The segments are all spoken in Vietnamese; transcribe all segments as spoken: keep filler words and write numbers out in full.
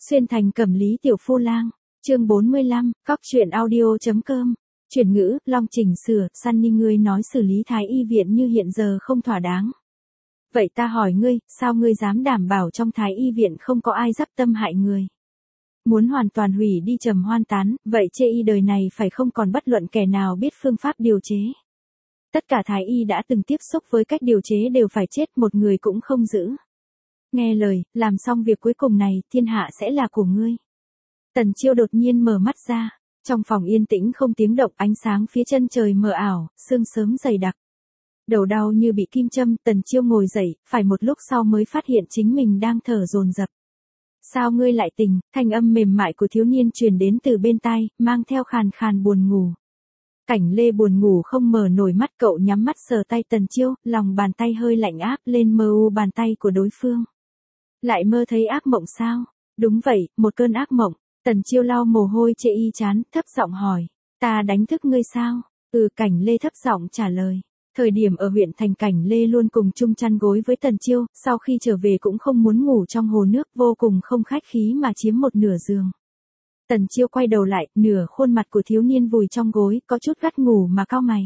Xuyên thành Cẩm Lý tiểu phu lang, chương bốn mươi lăm, cóc truyện audio.com. Chuyển ngữ, long chỉnh sửa, Sunny ngươi nói xử lý thái y viện như hiện giờ không thỏa đáng. Vậy ta hỏi ngươi, sao ngươi dám đảm bảo trong thái y viện không có ai dắp tâm hại người? Muốn hoàn toàn hủy đi trầm hoan tán, vậy chê y đời này phải không còn bất luận kẻ nào biết phương pháp điều chế. Tất cả thái y đã từng tiếp xúc với cách điều chế đều phải chết, một người cũng không giữ. Nghe lời, làm xong việc cuối cùng này, thiên hạ sẽ là của ngươi. Tần Chiêu đột nhiên mở mắt ra, trong phòng yên tĩnh không tiếng động, ánh sáng phía chân trời mờ ảo, sương sớm dày đặc. Đầu đau như bị kim châm, Tần Chiêu ngồi dậy, phải một lúc sau mới phát hiện chính mình đang thở dồn dập. Sao ngươi lại tỉnh? Thanh âm mềm mại của thiếu niên truyền đến từ bên tai, mang theo khàn khàn buồn ngủ. Cảnh Lê buồn ngủ không mở nổi mắt, cậu nhắm mắt sờ tay Tần Chiêu, lòng bàn tay hơi lạnh áp lên mơ u bàn tay của đối phương. Lại mơ thấy ác mộng sao? Đúng vậy, một cơn ác mộng. Tần Chiêu lau mồ hôi chê y chán, thấp giọng hỏi, ta đánh thức ngươi sao? Ừ, Cảnh Lê thấp giọng trả lời. Thời điểm ở huyện thành, Cảnh Lê luôn cùng chung chăn gối với Tần Chiêu, sau khi trở về cũng không muốn ngủ trong hồ nước, vô cùng không khách khí mà chiếm một nửa giường. Tần Chiêu quay đầu lại, nửa khuôn mặt của thiếu niên vùi trong gối, có chút gắt ngủ mà cau mày.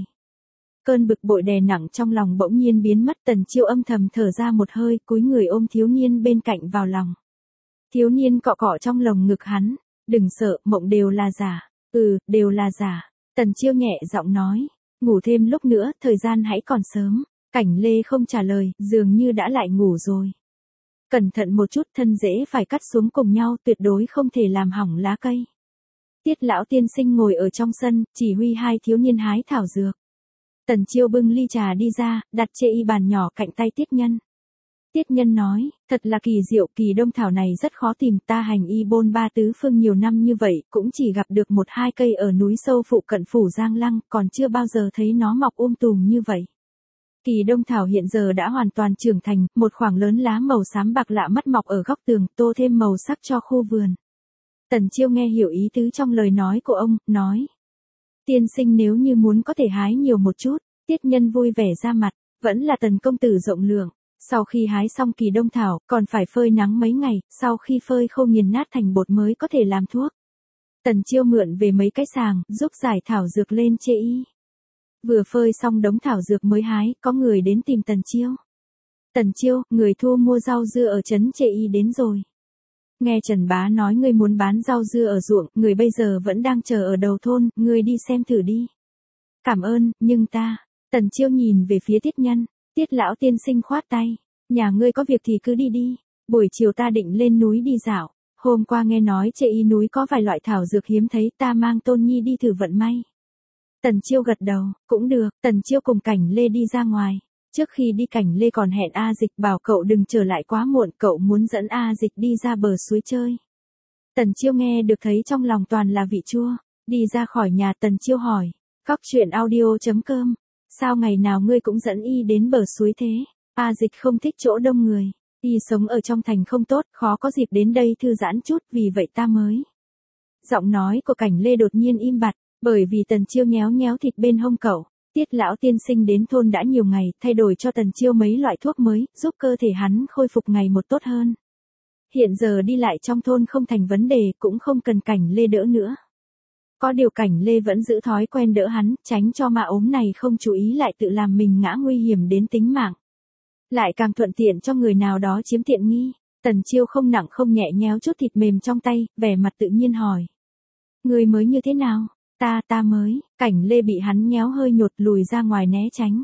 Cơn bực bội đè nặng trong lòng bỗng nhiên biến mất, Tần Chiêu âm thầm thở ra một hơi, cúi người ôm thiếu niên bên cạnh vào lòng. Thiếu niên cọ cọ trong lồng ngực hắn, đừng sợ, mộng đều là giả. Ừ, đều là giả. Tần Chiêu nhẹ giọng nói, ngủ thêm lúc nữa, thời gian hãy còn sớm. Cảnh Lê không trả lời, dường như đã lại ngủ rồi. Cẩn thận một chút, thân rễ phải cắt xuống cùng nhau, tuyệt đối không thể làm hỏng lá cây. Tiết lão tiên sinh ngồi ở trong sân, chỉ huy hai thiếu niên hái thảo dược. Tần Chiêu bưng ly trà đi ra, đặt chê y bàn nhỏ cạnh tay Tiết Nhân. Tiết Nhân nói, thật là kỳ diệu, kỳ đông thảo này rất khó tìm, ta hành y bôn ba tứ phương nhiều năm như vậy, cũng chỉ gặp được một hai cây ở núi sâu phụ cận phủ Giang Lăng, còn chưa bao giờ thấy nó mọc um tùm như vậy. Kỳ đông thảo hiện giờ đã hoàn toàn trưởng thành, một khoảng lớn lá màu xám bạc lạ mắt mọc ở góc tường, tô thêm màu sắc cho khu vườn. Tần Chiêu nghe hiểu ý tứ trong lời nói của ông, nói. Tiên sinh nếu như muốn có thể hái nhiều một chút. Tiết Nhân vui vẻ ra mặt, vẫn là Tần công tử rộng lượng. Sau khi hái xong kỳ đông thảo, còn phải phơi nắng mấy ngày, sau khi phơi khô nghiền nát thành bột mới có thể làm thuốc. Tần Chiêu mượn về mấy cái sàng, giúp giải thảo dược lên chê y. Vừa phơi xong đống thảo dược mới hái, có người đến tìm Tần Chiêu. Tần Chiêu, người thu mua rau dưa ở trấn chê y đến rồi. Nghe Trần Bá nói ngươi muốn bán rau dưa ở ruộng, người bây giờ vẫn đang chờ ở đầu thôn, ngươi đi xem thử đi. Cảm ơn, nhưng ta. Tần Chiêu nhìn về phía Tiết Nhân. Tiết lão tiên sinh khoát tay, nhà ngươi có việc thì cứ đi đi, buổi chiều ta định lên núi đi dạo, hôm qua nghe nói chê y núi có vài loại thảo dược hiếm thấy, ta mang Tôn Nhi đi thử vận may. Tần Chiêu gật đầu, cũng được. Tần Chiêu cùng Cảnh Lê đi ra ngoài, trước khi đi Cảnh Lê còn hẹn A Dịch bảo cậu đừng trở lại quá muộn, cậu muốn dẫn A Dịch đi ra bờ suối chơi. Tần Chiêu nghe được thấy trong lòng toàn là vị chua, đi ra khỏi nhà Tần Chiêu hỏi, cóc truyện audio.com. Sao ngày nào ngươi cũng dẫn y đến bờ suối thế? A Dịch không thích chỗ đông người. Y sống ở trong thành không tốt, khó có dịp đến đây thư giãn chút, vì vậy ta mới. Giọng nói của Cảnh Lê đột nhiên im bặt, bởi vì Tần Chiêu nhéo nhéo thịt bên hông cậu. Tiết lão tiên sinh đến thôn đã nhiều ngày, thay đổi cho Tần Chiêu mấy loại thuốc mới, giúp cơ thể hắn khôi phục ngày một tốt hơn. Hiện giờ đi lại trong thôn không thành vấn đề, cũng không cần Cảnh Lê đỡ nữa. Có điều Cảnh Lê vẫn giữ thói quen đỡ hắn, tránh cho ma ốm này không chú ý lại tự làm mình ngã nguy hiểm đến tính mạng. Lại càng thuận tiện cho người nào đó chiếm tiện nghi. Tần Chiêu không nặng không nhẹ nhéo chút thịt mềm trong tay, vẻ mặt tự nhiên hỏi. Người mới như thế nào? Ta, ta mới. Cảnh Lê bị hắn nhéo hơi nhột lùi ra ngoài né tránh.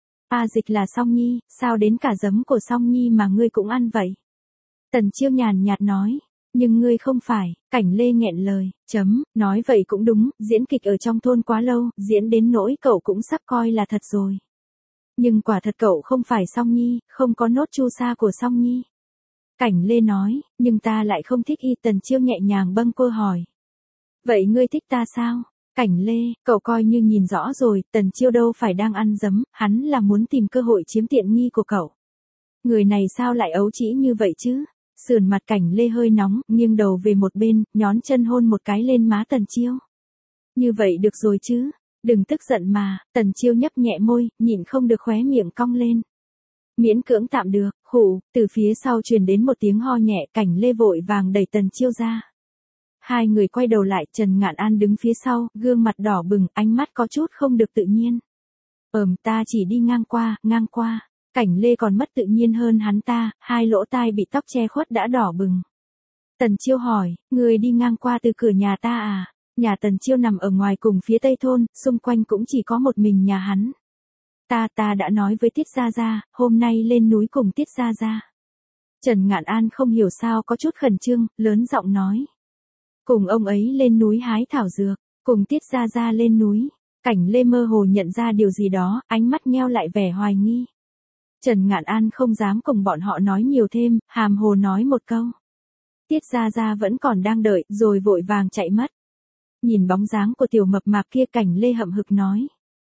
A Dịch là Song Nhi, sao đến cả giấm của Song Nhi mà ngươi cũng ăn vậy? Tần Chiêu nhàn nhạt nói. Nhưng ngươi không phải. Cảnh Lê nghẹn lời, chấm, nói vậy cũng đúng, diễn kịch ở trong thôn quá lâu, diễn đến nỗi cậu cũng sắp coi là thật rồi. Nhưng quả thật cậu không phải Song Nhi, không có nốt chu sa của Song Nhi. Cảnh Lê nói, nhưng ta lại không thích y. Tần Chiêu nhẹ nhàng bâng quơ hỏi. Vậy ngươi thích ta sao? Cảnh Lê, cậu coi như nhìn rõ rồi, Tần Chiêu đâu phải đang ăn dấm, hắn là muốn tìm cơ hội chiếm tiện nghi của cậu. Người này sao lại ấu trĩ như vậy chứ? Sườn mặt Cảnh Lê hơi nóng, nghiêng đầu về một bên, nhón chân hôn một cái lên má Tần Chiêu. Như vậy được rồi chứ? Đừng tức giận mà. Tần Chiêu nhấp nhẹ môi, nhịn không được khóe miệng cong lên. Miễn cưỡng tạm được, Khụ, từ phía sau truyền đến một tiếng ho nhẹ, Cảnh Lê vội vàng đẩy Tần Chiêu ra. Hai người quay đầu lại, Trần Ngạn An đứng phía sau, gương mặt đỏ bừng, ánh mắt có chút không được tự nhiên. Ừm, ta chỉ đi ngang qua, ngang qua. Cảnh Lê còn mất tự nhiên hơn hắn ta, hai lỗ tai bị tóc che khuất đã đỏ bừng. Tần Chiêu hỏi, người đi ngang qua từ cửa nhà ta à? Nhà Tần Chiêu nằm ở ngoài cùng phía tây thôn, xung quanh cũng chỉ có một mình nhà hắn. Ta ta đã nói với Tiết Gia Gia, hôm nay lên núi cùng Tiết Gia Gia. Trần Ngạn An không hiểu sao có chút khẩn trương, lớn giọng nói. Cùng ông ấy lên núi hái thảo dược, cùng Tiết Gia Gia lên núi. Cảnh Lê mơ hồ nhận ra điều gì đó, ánh mắt nheo lại vẻ hoài nghi. Trần Ngạn An không dám cùng bọn họ nói nhiều thêm, hàm hồ nói một câu. Tiết Gia Gia vẫn còn đang đợi, rồi vội vàng chạy mất. Nhìn bóng dáng của tiểu mập mạp kia, Cảnh Lê hậm hực nói.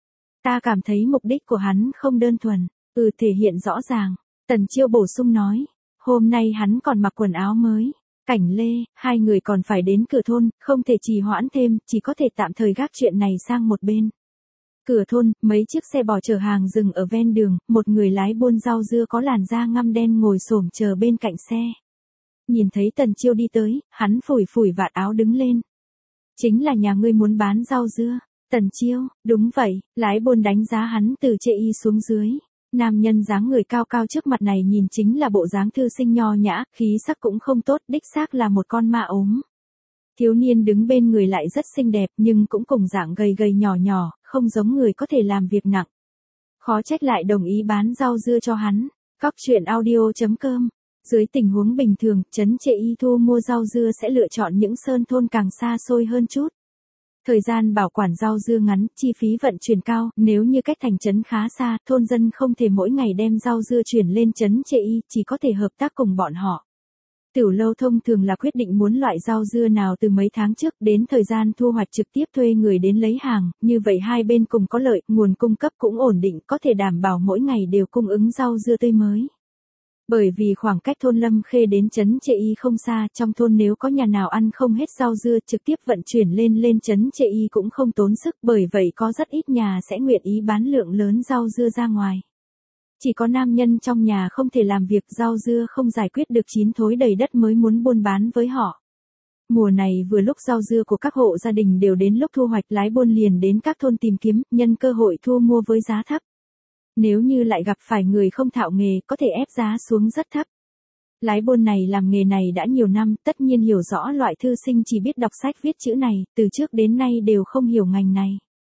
Ta cảm thấy mục đích của hắn không đơn thuần, ừ thể hiện rõ ràng. Tần Chiêu bổ sung nói. Hôm nay hắn còn mặc quần áo mới. Cảnh Lê, hai người còn phải đến cửa thôn, không thể trì hoãn thêm, chỉ có thể tạm thời gác chuyện này sang một bên. Cửa thôn, mấy chiếc xe bò chở hàng dừng ở ven đường, một người lái buôn rau dưa có làn da ngăm đen ngồi xổm chờ bên cạnh xe. Nhìn thấy Tần Chiêu đi tới, hắn phủi phủi vạt áo đứng lên. Chính là nhà ngươi muốn bán rau dưa. Tần Chiêu, đúng vậy, lái buôn đánh giá hắn từ chê y xuống dưới. Nam nhân dáng người cao cao trước mặt này nhìn chính là bộ dáng thư sinh nho nhã, khí sắc cũng không tốt, đích xác là một con ma ốm. Thiếu niên đứng bên người lại rất xinh đẹp nhưng cũng cùng dạng gầy gầy nhỏ nhỏ, không giống người có thể làm việc nặng. Khó trách lại đồng ý bán rau dưa cho hắn. Cóc truyện audio chấm com. Dưới tình huống bình thường, trấn Trệ Y thu mua rau dưa sẽ lựa chọn những sơn thôn càng xa xôi hơn chút. Thời gian bảo quản rau dưa ngắn, chi phí vận chuyển cao, nếu như cách thành trấn khá xa, thôn dân không thể mỗi ngày đem rau dưa chuyển lên trấn Trệ Y, chỉ có thể hợp tác cùng bọn họ. Tiểu lâu thông thường là quyết định muốn loại rau dưa nào từ mấy tháng trước, đến thời gian thu hoạch trực tiếp thuê người đến lấy hàng, như vậy hai bên cùng có lợi, nguồn cung cấp cũng ổn định, có thể đảm bảo mỗi ngày đều cung ứng rau dưa tươi mới. Bởi vì khoảng cách thôn Lâm Khê đến trấn Trệ Y không xa, trong thôn nếu có nhà nào ăn không hết rau dưa trực tiếp vận chuyển lên lên trấn Trệ Y cũng không tốn sức, bởi vậy có rất ít nhà sẽ nguyện ý bán lượng lớn rau dưa ra ngoài. Chỉ có nam nhân trong nhà không thể làm việc rau dưa không giải quyết được chín thối đầy đất mới muốn buôn bán với họ. Mùa này vừa lúc rau dưa của các hộ gia đình đều đến lúc thu hoạch, lái buôn liền đến các thôn tìm kiếm, nhân cơ hội thu mua với giá thấp. Nếu như lại gặp phải người không thạo nghề, có thể ép giá xuống rất thấp. Lái buôn này làm nghề này đã nhiều năm, tất nhiên hiểu rõ loại thư sinh chỉ biết đọc sách viết chữ này, từ trước đến nay đều không hiểu ngành này.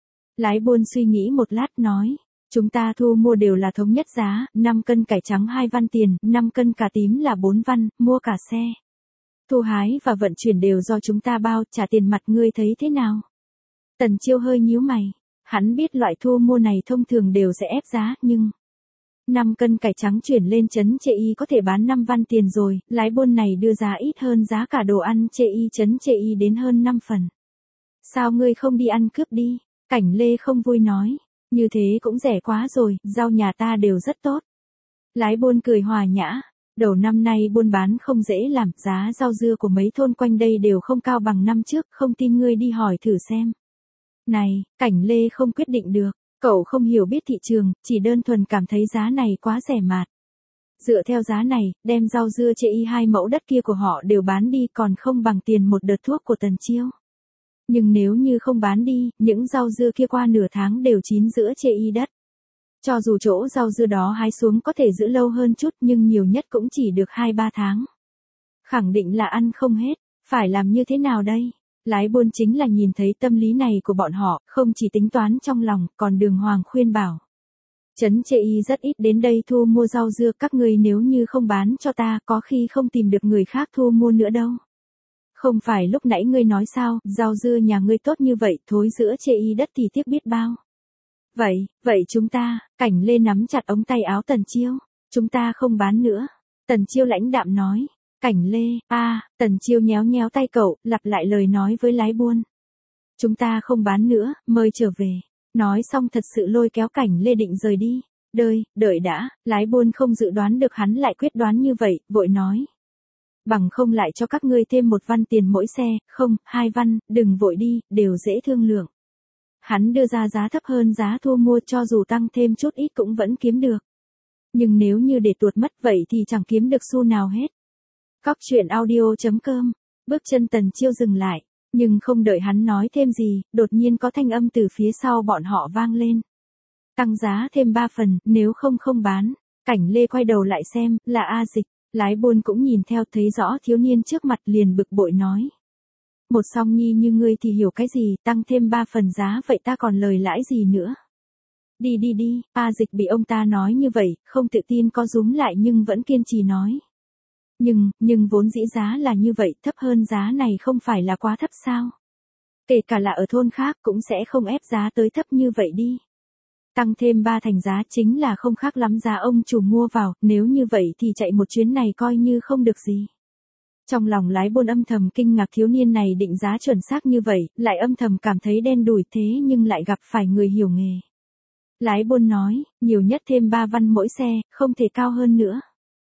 Lái buôn suy nghĩ một lát nói, chúng ta thu mua đều là thống nhất giá, năm cân cải trắng hai văn tiền, năm cân cà tím là bốn văn, mua cả xe. Thu hái và vận chuyển đều do chúng ta bao, trả tiền mặt, ngươi thấy thế nào? Tần Chiêu hơi nhíu mày. Hắn biết loại thu mua này thông thường đều sẽ ép giá, nhưng năm cân cải trắng chuyển lên trấn Trệ Y có thể bán năm văn tiền rồi, lái buôn này đưa giá ít hơn giá cả đồ ăn Trệ Y trấn Trệ Y đến hơn năm phần. Sao ngươi không đi ăn cướp đi? Cảnh Lê không vui nói, như thế cũng rẻ quá rồi, rau nhà ta đều rất tốt. Lái buôn cười hòa nhã, đầu năm nay buôn bán không dễ làm, giá rau dưa của mấy thôn quanh đây đều không cao bằng năm trước, không tin ngươi đi hỏi thử xem. Này, Cảnh Lê không quyết định được, cậu không hiểu biết thị trường, chỉ đơn thuần cảm thấy giá này quá rẻ mạt. Dựa theo giá này, đem rau dưa Trệ Y hai mẫu đất kia của họ đều bán đi còn không bằng tiền một đợt thuốc của Tần Chiêu. Nhưng nếu như không bán đi, những rau dưa kia qua nửa tháng đều chín giữa Trệ Y đất. Cho dù chỗ rau dưa đó hái xuống có thể giữ lâu hơn chút nhưng nhiều nhất cũng chỉ được hai ba tháng. Khẳng định là ăn không hết, phải làm như thế nào đây? Lái buôn chính là nhìn thấy tâm lý này của bọn họ, không chỉ tính toán trong lòng, còn đường hoàng khuyên bảo. Trấn Trệ Y rất ít đến đây thu mua rau dưa, các ngươi nếu như không bán cho ta, có khi không tìm được người khác thu mua nữa đâu. Không phải lúc nãy ngươi nói sao, rau dưa nhà ngươi tốt như vậy, thối giữa Trệ Y đất thì tiếc biết bao. Vậy, vậy chúng ta, Cảnh Lê nắm chặt ống tay áo Tần Chiêu, chúng ta không bán nữa. Tần Chiêu lãnh đạm nói. Cảnh Lê, a, à, Tần Chiêu nhéo nhéo tay cậu, lặp lại lời nói với lái buôn. Chúng ta không bán nữa, mời trở về. Nói xong thật sự lôi kéo Cảnh Lê định rời đi. Đợi, đợi đã, lái buôn không dự đoán được hắn lại quyết đoán như vậy, vội nói. Bằng không lại cho các ngươi thêm một văn tiền mỗi xe, không, hai văn, đừng vội đi, đều dễ thương lượng. Hắn đưa ra giá thấp hơn giá thu mua cho dù tăng thêm chút ít cũng vẫn kiếm được. Nhưng nếu như để tuột mất vậy thì chẳng kiếm được xu nào hết. Cóc truyện audio chấm com. Bước chân Tần Chiêu dừng lại, nhưng không đợi hắn nói thêm gì, đột nhiên có thanh âm từ phía sau bọn họ vang lên. Tăng giá thêm ba phần, nếu không không bán. Cảnh Lê quay đầu lại xem, là A Dịch. Lái buôn cũng nhìn theo, thấy rõ thiếu niên trước mặt liền bực bội nói. Một song nhi như ngươi thì hiểu cái gì, tăng thêm ba phần giá vậy ta còn lời lãi gì nữa. Đi đi đi, A Dịch bị ông ta nói như vậy, không tự tin có rúm lại nhưng vẫn kiên trì nói. Nhưng, nhưng vốn dĩ giá là như vậy, thấp hơn giá này không phải là quá thấp sao? Kể cả là ở thôn khác cũng sẽ không ép giá tới thấp như vậy đi. Tăng thêm ba thành giá chính là không khác lắm giá ông chủ mua vào, nếu như vậy thì chạy một chuyến này coi như không được gì. Trong lòng lái buôn âm thầm kinh ngạc thiếu niên này định giá chuẩn xác như vậy, lại âm thầm cảm thấy đen đủi thế nhưng lại gặp phải người hiểu nghề. Lái buôn nói, nhiều nhất thêm ba văn mỗi xe, không thể cao hơn nữa.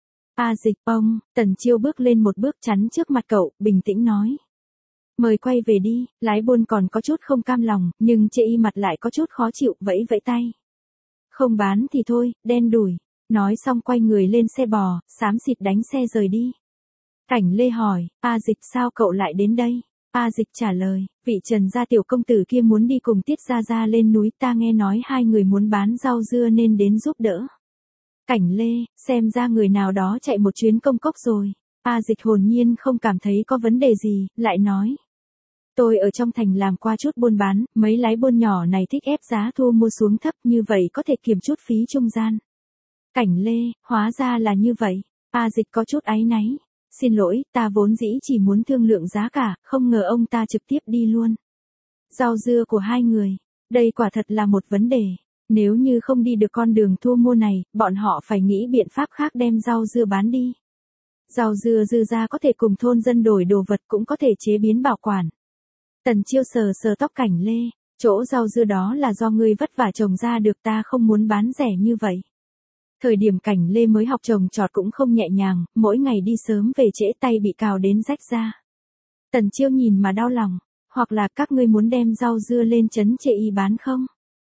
A Dịch, ông, Tần Chiêu bước lên một bước chắn trước mặt cậu, bình tĩnh nói. Mời quay về đi, lái buôn còn có chút không cam lòng, nhưng chê y mặt lại có chút khó chịu, vẫy vẫy tay. Không bán thì thôi, đen đủi. Nói xong quay người lên xe bò, xám xịt đánh xe rời đi. Cảnh Lê hỏi, A Dịch sao cậu lại đến đây? A Dịch trả lời, vị Trần gia tiểu công tử kia muốn đi cùng Tiết Gia Gia lên núi, ta nghe nói hai người muốn bán rau dưa nên đến giúp đỡ. Cảnh Lê, xem ra người nào đó chạy một chuyến công cốc rồi. A Dịch hồn nhiên không cảm thấy có vấn đề gì, lại nói. Tôi ở trong thành làm qua chút buôn bán, mấy lái buôn nhỏ này thích ép giá thu mua xuống thấp như vậy có thể kiềm chút phí trung gian. Cảnh Lê, hóa ra là như vậy. A Dịch có chút áy náy. Xin lỗi, ta vốn dĩ chỉ muốn thương lượng giá cả, không ngờ ông ta trực tiếp đi luôn. Rau dưa của hai người, đây quả thật là một vấn đề. Nếu như không đi được con đường thu mua này, bọn họ phải nghĩ biện pháp khác đem rau dưa bán đi. Rau dưa dư ra có thể cùng thôn dân đổi đồ vật cũng có thể chế biến bảo quản. Tần Chiêu sờ sờ tóc Cảnh Lê, chỗ rau dưa đó là do ngươi vất vả trồng ra được, ta không muốn bán rẻ như vậy. Thời điểm Cảnh Lê mới học trồng trọt cũng không nhẹ nhàng, mỗi ngày đi sớm về trễ tay bị cào đến rách ra. Tần Chiêu nhìn mà đau lòng, hoặc là các ngươi muốn đem rau dưa lên trấn chợ y bán không?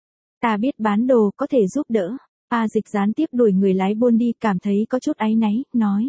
Ta biết bán đồ có thể giúp đỡ. A Dịch gián tiếp đuổi người lái buôn đi, cảm thấy có chút áy náy, nói.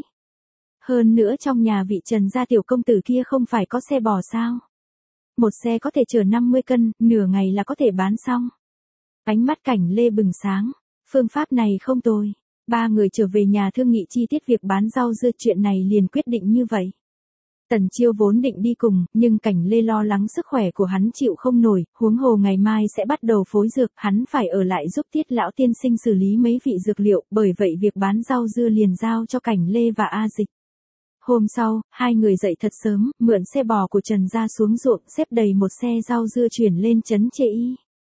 Hơn nữa trong nhà vị Trần gia tiểu công tử kia không phải có xe bò sao? Một xe có thể chở năm mươi cân, nửa ngày là có thể bán xong. Ánh mắt Cảnh Lê bừng sáng, phương pháp này không tồi. Ba người trở về nhà thương nghị chi tiết việc bán rau dưa, chuyện này liền quyết định như vậy. Tần Chiêu vốn định đi cùng, nhưng Cảnh Lê lo lắng sức khỏe của hắn chịu không nổi, huống hồ ngày mai sẽ bắt đầu phối dược, hắn phải ở lại giúp Tiết lão tiên sinh xử lý mấy vị dược liệu, bởi vậy việc bán rau dưa liền giao cho Cảnh Lê và A Dịch. Hôm sau, hai người dậy thật sớm, mượn xe bò của Trần gia xuống ruộng, xếp đầy một xe rau dưa chuyển lên trấn Chệ Y.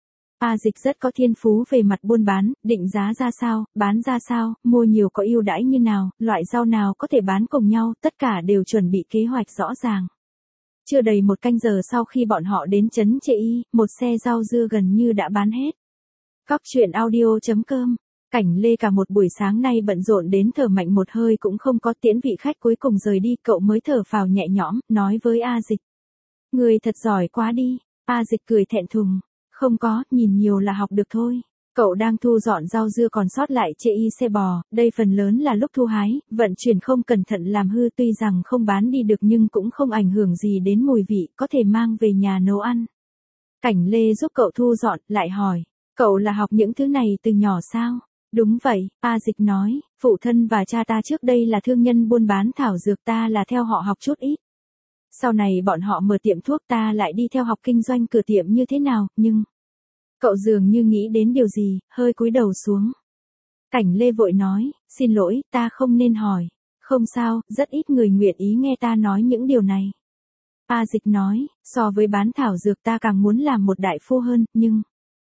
A Dịch rất có thiên phú về mặt buôn bán, định giá ra sao, bán ra sao, mua nhiều có ưu đãi như nào, loại rau nào có thể bán cùng nhau, tất cả đều chuẩn bị kế hoạch rõ ràng. Chưa đầy một canh giờ sau khi bọn họ đến trấn Chệ Y, một xe rau dưa gần như đã bán hết. Cóc truyện audio chấm com. Cảnh Lê cả một buổi sáng nay bận rộn đến thở mạnh một hơi cũng không có, tiễn vị khách cuối cùng rời đi, cậu mới thở phào nhẹ nhõm, nói với A Dịch. Người thật giỏi quá đi. A Dịch cười thẹn thùng. Không có, nhìn nhiều là học được thôi. Cậu đang thu dọn rau dưa còn sót lại chệ y xe bò, đây phần lớn là lúc thu hái, vận chuyển không cẩn thận làm hư, tuy rằng không bán đi được nhưng cũng không ảnh hưởng gì đến mùi vị, có thể mang về nhà nấu ăn. Cảnh Lê giúp cậu thu dọn, lại hỏi, cậu là học những thứ này từ nhỏ sao? Đúng vậy, A Dịch nói, phụ thân và cha ta trước đây là thương nhân buôn bán thảo dược, ta là theo họ học chút ít. Sau này bọn họ mở tiệm thuốc, ta lại đi theo học kinh doanh cửa tiệm như thế nào, nhưng... Cậu dường như nghĩ đến điều gì, hơi cúi đầu xuống. Cảnh Lê vội nói, xin lỗi, ta không nên hỏi. Không sao, rất ít người nguyện ý nghe ta nói những điều này. A Dịch nói, so với bán thảo dược ta càng muốn làm một đại phu hơn, nhưng...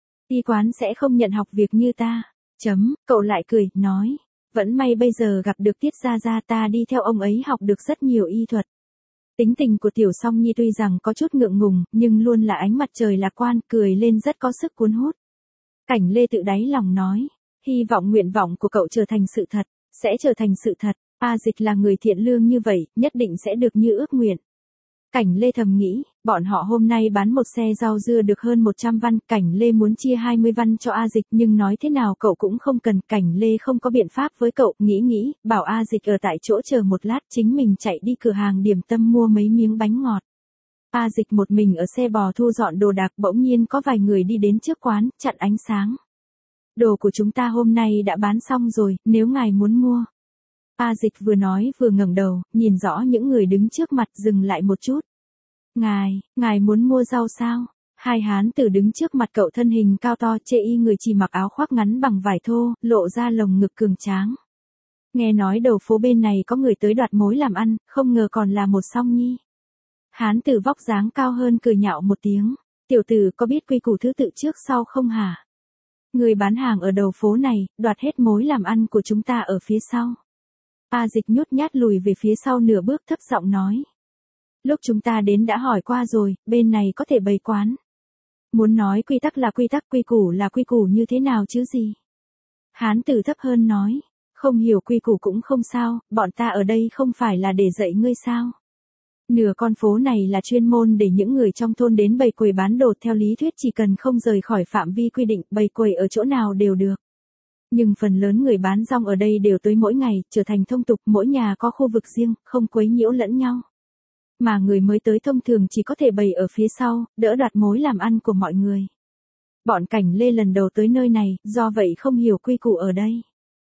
Y quán sẽ không nhận học việc như ta. Chấm, cậu lại cười, nói. Vẫn may bây giờ gặp được Tiết Gia Gia, ta đi theo ông ấy học được rất nhiều y thuật. Tính tình của Tiểu Song Nhi tuy rằng có chút ngượng ngùng, nhưng luôn là ánh mặt trời lạc quan, cười lên rất có sức cuốn hút. Cảnh Lê tự đáy lòng nói, hy vọng nguyện vọng của cậu trở thành sự thật, sẽ trở thành sự thật. A Dịch là người thiện lương như vậy, nhất định sẽ được như ước nguyện. Cảnh Lê thầm nghĩ, Bọn họ hôm nay bán một xe rau dưa được hơn một trăm văn, Cảnh Lê muốn chia hai mươi văn cho A Dịch nhưng nói thế nào cậu cũng không cần, Cảnh Lê không có biện pháp với cậu, nghĩ nghĩ, bảo A Dịch ở tại chỗ chờ một lát, chính mình chạy đi cửa hàng điểm tâm mua mấy miếng bánh ngọt. A Dịch một mình ở xe bò thu dọn đồ đạc, bỗng nhiên có vài người đi đến trước quán, chặn ánh sáng. Đồ của chúng ta hôm nay đã bán xong rồi, nếu ngài muốn mua. A Dịch vừa nói vừa ngẩng đầu, nhìn rõ những người đứng trước mặt, dừng lại một chút. Ngài, ngài muốn mua rau sao? Hai hán tử đứng trước mặt cậu, thân hình cao to, chê y người chỉ mặc áo khoác ngắn bằng vải thô, lộ ra lồng ngực cường tráng. Nghe nói đầu phố bên này có người tới đoạt mối làm ăn, không ngờ còn là một song nhi. Hán tử vóc dáng cao hơn cười nhạo một tiếng. Tiểu tử có biết quy củ thứ tự trước sau không hả? Người bán hàng ở đầu phố này, đoạt hết mối làm ăn của chúng ta ở phía sau. A Dịch nhút nhát lùi về phía sau nửa bước, thấp giọng nói. Lúc chúng ta đến đã hỏi qua rồi, bên này có thể bày quán. Muốn nói quy tắc là quy tắc, quy củ là quy củ như thế nào chứ gì? Hán tử thấp hơn nói. Không hiểu quy củ cũng không sao, bọn ta ở đây không phải là để dạy ngươi sao? Nửa con phố này là chuyên môn để những người trong thôn đến bày quầy bán đồ, theo lý thuyết chỉ cần không rời khỏi phạm vi quy định, bày quầy ở chỗ nào đều được. Nhưng phần lớn người bán rong ở đây đều tới mỗi ngày, trở thành thông tục, mỗi nhà có khu vực riêng, không quấy nhiễu lẫn nhau. Mà người mới tới thông thường chỉ có thể bày ở phía sau, đỡ đoạt mối làm ăn của mọi người. Bọn Cảnh Lê lần đầu tới nơi này, do vậy không hiểu quy củ ở đây.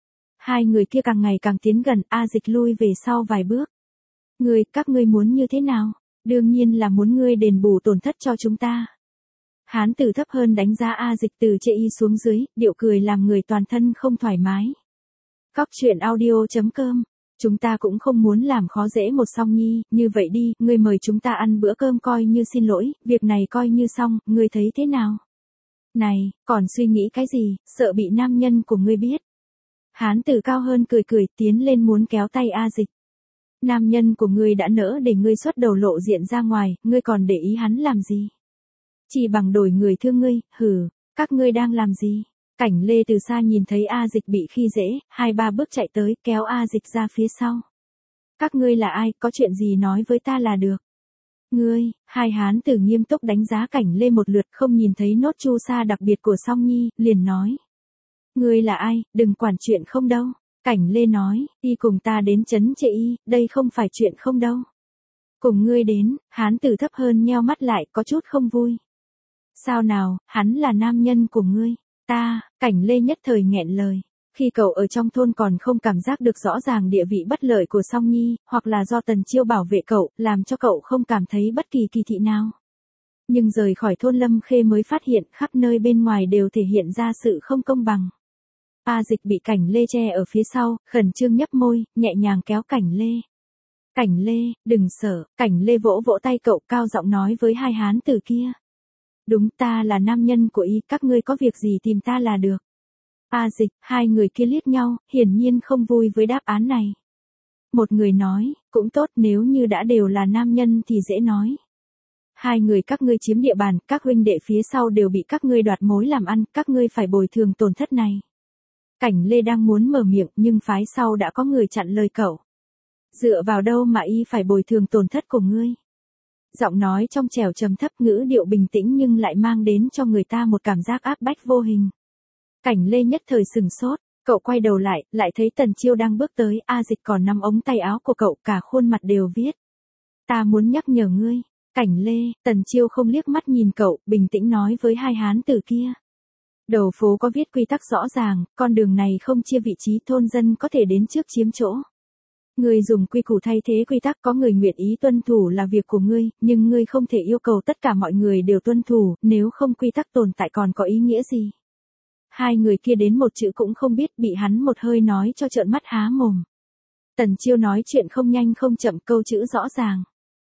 Hai người kia càng ngày càng tiến gần, A Dịch lui về sau vài bước. Ngươi, các ngươi muốn như thế nào? Đương nhiên là muốn ngươi đền bù tổn thất cho chúng ta. Hán tử thấp hơn đánh giá A Dịch từ chê y xuống dưới, điệu cười làm người toàn thân không thoải mái. Cóc truyện audio chấm com. Chúng ta cũng không muốn làm khó dễ một song nhi, như vậy đi, ngươi mời chúng ta ăn bữa cơm coi như xin lỗi, việc này coi như xong, ngươi thấy thế nào? Này, còn suy nghĩ cái gì, sợ bị nam nhân của ngươi biết. Hán tử cao hơn cười cười, tiến lên muốn kéo tay A Dịch. Nam nhân của ngươi đã nỡ để ngươi xuất đầu lộ diện ra ngoài, ngươi còn để ý hắn làm gì? Chỉ bằng đổi người thương ngươi, hừ, các ngươi đang làm gì? Cảnh Lê từ xa nhìn thấy A Dịch bị khi dễ, hai ba bước chạy tới, kéo A Dịch ra phía sau. Các ngươi là ai, có chuyện gì nói với ta là được. Ngươi, hai hán tử nghiêm túc đánh giá Cảnh Lê một lượt, không nhìn thấy nốt chu sa đặc biệt của song nhi, liền nói. Ngươi là ai, đừng quản chuyện không đâu. Cảnh Lê nói, đi cùng ta đến trấn Trệ Y, đây không phải chuyện không đâu. Cùng ngươi đến, hán tử thấp hơn nheo mắt lại, có chút không vui. Sao nào, hắn là nam nhân của ngươi. Ta, Cảnh Lê nhất thời nghẹn lời. Khi cậu ở trong thôn còn không cảm giác được rõ ràng địa vị bất lợi của song nhi, hoặc là do Tần Chiêu bảo vệ cậu, làm cho cậu không cảm thấy bất kỳ kỳ thị nào. Nhưng rời khỏi thôn Lâm Khê mới phát hiện khắp nơi bên ngoài đều thể hiện ra sự không công bằng. A Dịch bị Cảnh Lê che ở phía sau, khẩn trương nhấp môi, nhẹ nhàng kéo Cảnh Lê. Cảnh Lê, đừng sợ, Cảnh Lê vỗ vỗ tay cậu, cao giọng nói với hai hán tử kia. Đúng, ta là nam nhân của y, các ngươi có việc gì tìm ta là được. A Dịch, hai người kia liếc nhau, hiển nhiên không vui với đáp án này. Một người nói, cũng tốt, nếu như đã đều là nam nhân thì dễ nói. Hai người các ngươi chiếm địa bàn, các huynh đệ phía sau đều bị các ngươi đoạt mối làm ăn, các ngươi phải bồi thường tổn thất này. Cảnh Lê đang muốn mở miệng, nhưng phái sau đã có người chặn lời cậu. Dựa vào đâu mà y phải bồi thường tổn thất của ngươi? Giọng nói trong trẻo trầm thấp, ngữ điệu bình tĩnh nhưng lại mang đến cho người ta một cảm giác áp bách vô hình. Cảnh Lê nhất thời sừng sốt, cậu quay đầu lại, lại thấy Tần Chiêu đang bước tới, A Dịch còn nắm ống tay áo của cậu, cả khuôn mặt đều viết. Ta muốn nhắc nhở ngươi. Cảnh Lê, Tần Chiêu không liếc mắt nhìn cậu, bình tĩnh nói với hai hán tử kia. Đầu phố có viết quy tắc rõ ràng, con đường này không chia vị trí, thôn dân có thể đến trước chiếm chỗ. Ngươi dùng quy củ thay thế quy tắc, có người nguyện ý tuân thủ là việc của ngươi, nhưng ngươi không thể yêu cầu tất cả mọi người đều tuân thủ, nếu không quy tắc tồn tại còn có ý nghĩa gì. Hai người kia đến một chữ cũng không biết, bị hắn một hơi nói cho trợn mắt há mồm. Tần Chiêu nói chuyện không nhanh không chậm, câu chữ rõ ràng.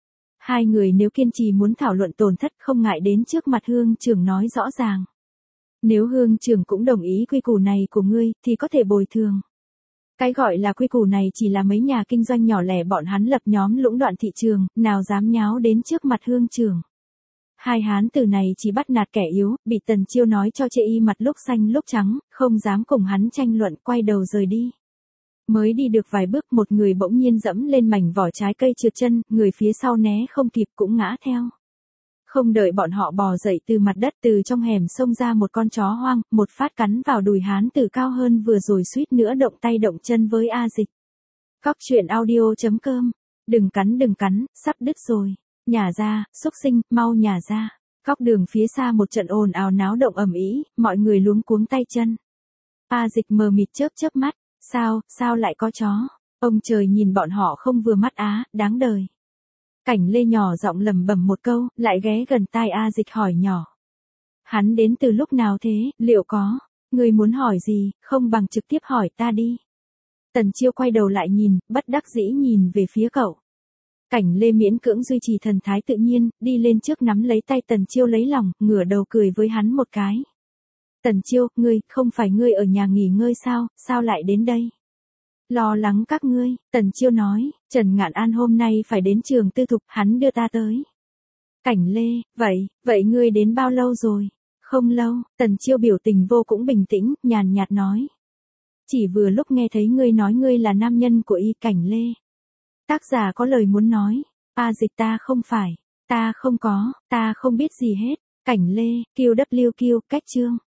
Hai người nếu kiên trì muốn thảo luận tổn thất, không ngại đến trước mặt Hương trưởng nói rõ ràng. Nếu Hương trưởng cũng đồng ý quy củ này của ngươi, thì có thể bồi thường. Cái gọi là quy củ này chỉ là mấy nhà kinh doanh nhỏ lẻ bọn hắn lập nhóm lũng đoạn thị trường, nào dám nháo đến trước mặt Hương trưởng. Hai hán tử này chỉ bắt nạt kẻ yếu, bị Tần Chiêu nói cho chê y mặt lúc xanh lúc trắng, không dám cùng hắn tranh luận, quay đầu rời đi. Mới đi được vài bước, một người bỗng nhiên dẫm lên mảnh vỏ trái cây trượt chân, người phía sau né không kịp cũng ngã theo. Không đợi bọn họ bò dậy từ mặt đất, từ trong hẻm xông ra một con chó hoang, một phát cắn vào đùi hán tử cao hơn vừa rồi suýt nữa động tay động chân với A Dịch. Cóc truyện audio chấm com. Đừng cắn đừng cắn, sắp đứt rồi. Nhả ra, xúc sinh, mau nhả ra. Góc đường phía xa một trận ồn ào náo động ầm ĩ, mọi người luống cuống tay chân. A Dịch mờ mịt chớp chớp mắt, sao, sao lại có chó? Ông trời nhìn bọn họ không vừa mắt á, đáng đời. Cảnh Lê nhỏ giọng lẩm bẩm một câu, lại ghé gần tai A Dịch hỏi nhỏ. Hắn đến từ lúc nào thế, liệu có? Ngươi muốn hỏi gì, không bằng trực tiếp hỏi ta đi. Tần Chiêu quay đầu lại nhìn, bất đắc dĩ nhìn về phía cậu. Cảnh Lê miễn cưỡng duy trì thần thái tự nhiên, đi lên trước nắm lấy tay Tần Chiêu lấy lòng, ngửa đầu cười với hắn một cái. Tần Chiêu, ngươi, không phải ngươi ở nhà nghỉ ngơi sao, sao lại đến đây? Lo lắng các ngươi, Tần Chiêu nói, Trần Ngạn An hôm nay phải đến trường tư thục, hắn đưa ta tới. Cảnh Lê, vậy, vậy ngươi đến bao lâu rồi? Không lâu, Tần Chiêu biểu tình vô cũng bình tĩnh, nhàn nhạt nói. Chỉ vừa lúc nghe thấy ngươi nói ngươi là nam nhân của Y. Cảnh Lê. Tác giả có lời muốn nói, A Dịch ta không phải, ta không có, ta không biết gì hết. Cảnh Lê, Q W Q, cách chương.